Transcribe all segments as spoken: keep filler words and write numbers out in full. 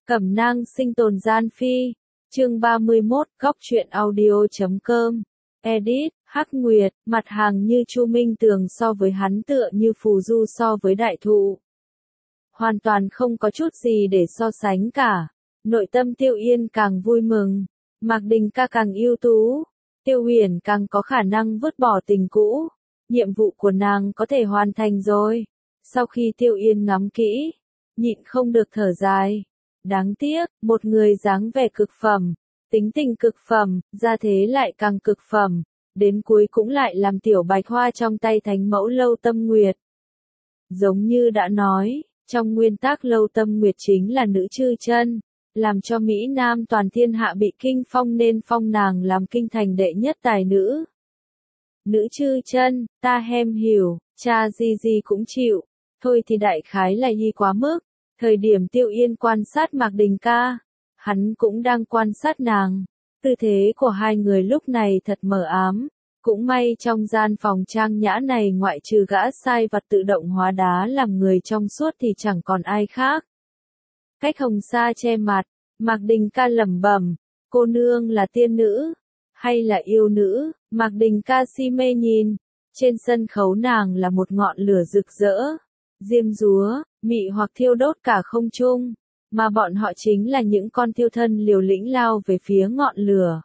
Cẩm nang sinh tồn gian phi. Chương ba mươi mốt, góc truyện audio chấm com. Edit, Hắc Nguyệt, mặt hàng như Chu Minh Tường so với hắn tựa như phù du so với đại thụ. Hoàn toàn không có chút gì để so sánh cả. Nội tâm Tiêu Yên càng vui mừng. Mạc Đình ca càng ưu tú. Tiêu Huyền càng có khả năng vứt bỏ tình cũ. Nhiệm vụ của nàng có thể hoàn thành rồi. Sau khi Tiêu Yên ngắm kỹ, nhịn không được thở dài. Đáng tiếc, một người dáng vẻ cực phẩm, tính tình cực phẩm, gia thế lại càng cực phẩm, đến cuối cũng lại làm tiểu bạch hoa trong tay thánh mẫu Lâu Tâm Nguyệt. Giống như đã nói, trong nguyên tắc Lâu Tâm Nguyệt chính là nữ chư chân, làm cho Mỹ Nam toàn thiên hạ bị kinh phong nên phong nàng làm kinh thành đệ nhất tài nữ. Nữ chư chân, ta hem hiểu, cha gì gì cũng chịu, thôi thì đại khái là y quá mức. Thời điểm Tiêu Yên quan sát Mạc Đình ca, hắn cũng đang quan sát nàng. Tư thế của hai người lúc này thật mờ ám. Cũng may trong gian phòng trang nhã này ngoại trừ gã sai vặt tự động hóa đá làm người trong suốt thì chẳng còn ai khác. Cách hồng sa che mặt, Mạc Đình ca lẩm bẩm, cô nương là tiên nữ, hay là yêu nữ? Mạc Đình ca si mê nhìn, trên sân khấu nàng là một ngọn lửa rực rỡ, diêm dúa, mị hoặc thiêu đốt cả không trung, mà bọn họ chính là những con thiêu thân liều lĩnh lao về phía ngọn lửa.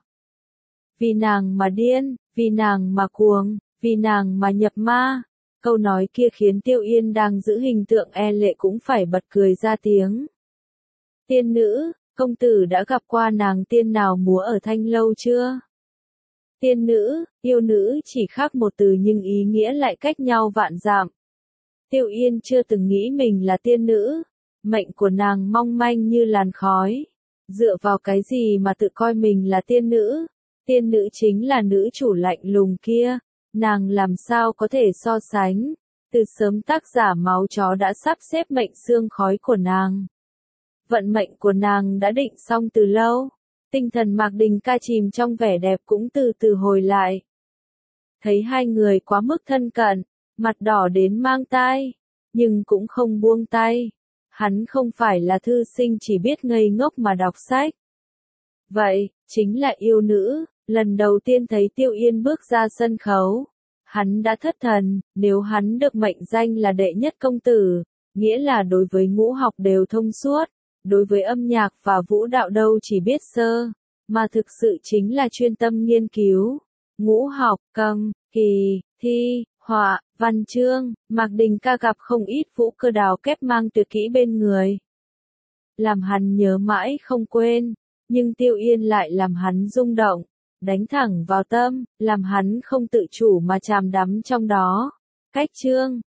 Vì nàng mà điên, vì nàng mà cuồng, vì nàng mà nhập ma. Câu nói kia khiến Tiêu Yên đang giữ hình tượng e lệ cũng phải bật cười ra tiếng. Tiên nữ, công tử đã gặp qua nàng tiên nào múa ở Thanh Lâu chưa? Tiên nữ, yêu nữ chỉ khác một từ nhưng ý nghĩa lại cách nhau vạn dặm. Tiêu Yên chưa từng nghĩ mình là tiên nữ, mệnh của nàng mong manh như làn khói. Dựa vào cái gì mà tự coi mình là tiên nữ? Tiên nữ chính là nữ chủ lạnh lùng kia, nàng làm sao có thể so sánh? Từ sớm tác giả máu chó đã sắp xếp mệnh xương khói của nàng. Vận mệnh của nàng đã định xong từ lâu. Tinh thần Mạc Đình ca chìm trong vẻ đẹp cũng từ từ hồi lại. Thấy hai người quá mức thân cận, mặt đỏ đến mang tai, nhưng cũng không buông tay. Hắn không phải là thư sinh chỉ biết ngây ngốc mà đọc sách. Vậy, chính là yêu nữ. Lần đầu tiên thấy Tiêu Yên bước ra sân khấu, hắn đã thất thần. Nếu hắn được mệnh danh là đệ nhất công tử, nghĩa là đối với ngũ học đều thông suốt, đối với âm nhạc và vũ đạo đâu chỉ biết sơ, mà thực sự chính là chuyên tâm nghiên cứu. Ngũ học, cầm, kỳ, thi, họa, văn chương, Mạc Đình ca gặp không ít vũ cơ đào kép mang tuyệt kỹ bên người. Làm hắn nhớ mãi không quên, nhưng Tiêu Yên lại làm hắn rung động, đánh thẳng vào tâm, làm hắn không tự chủ mà chìm đắm trong đó. Cách chương,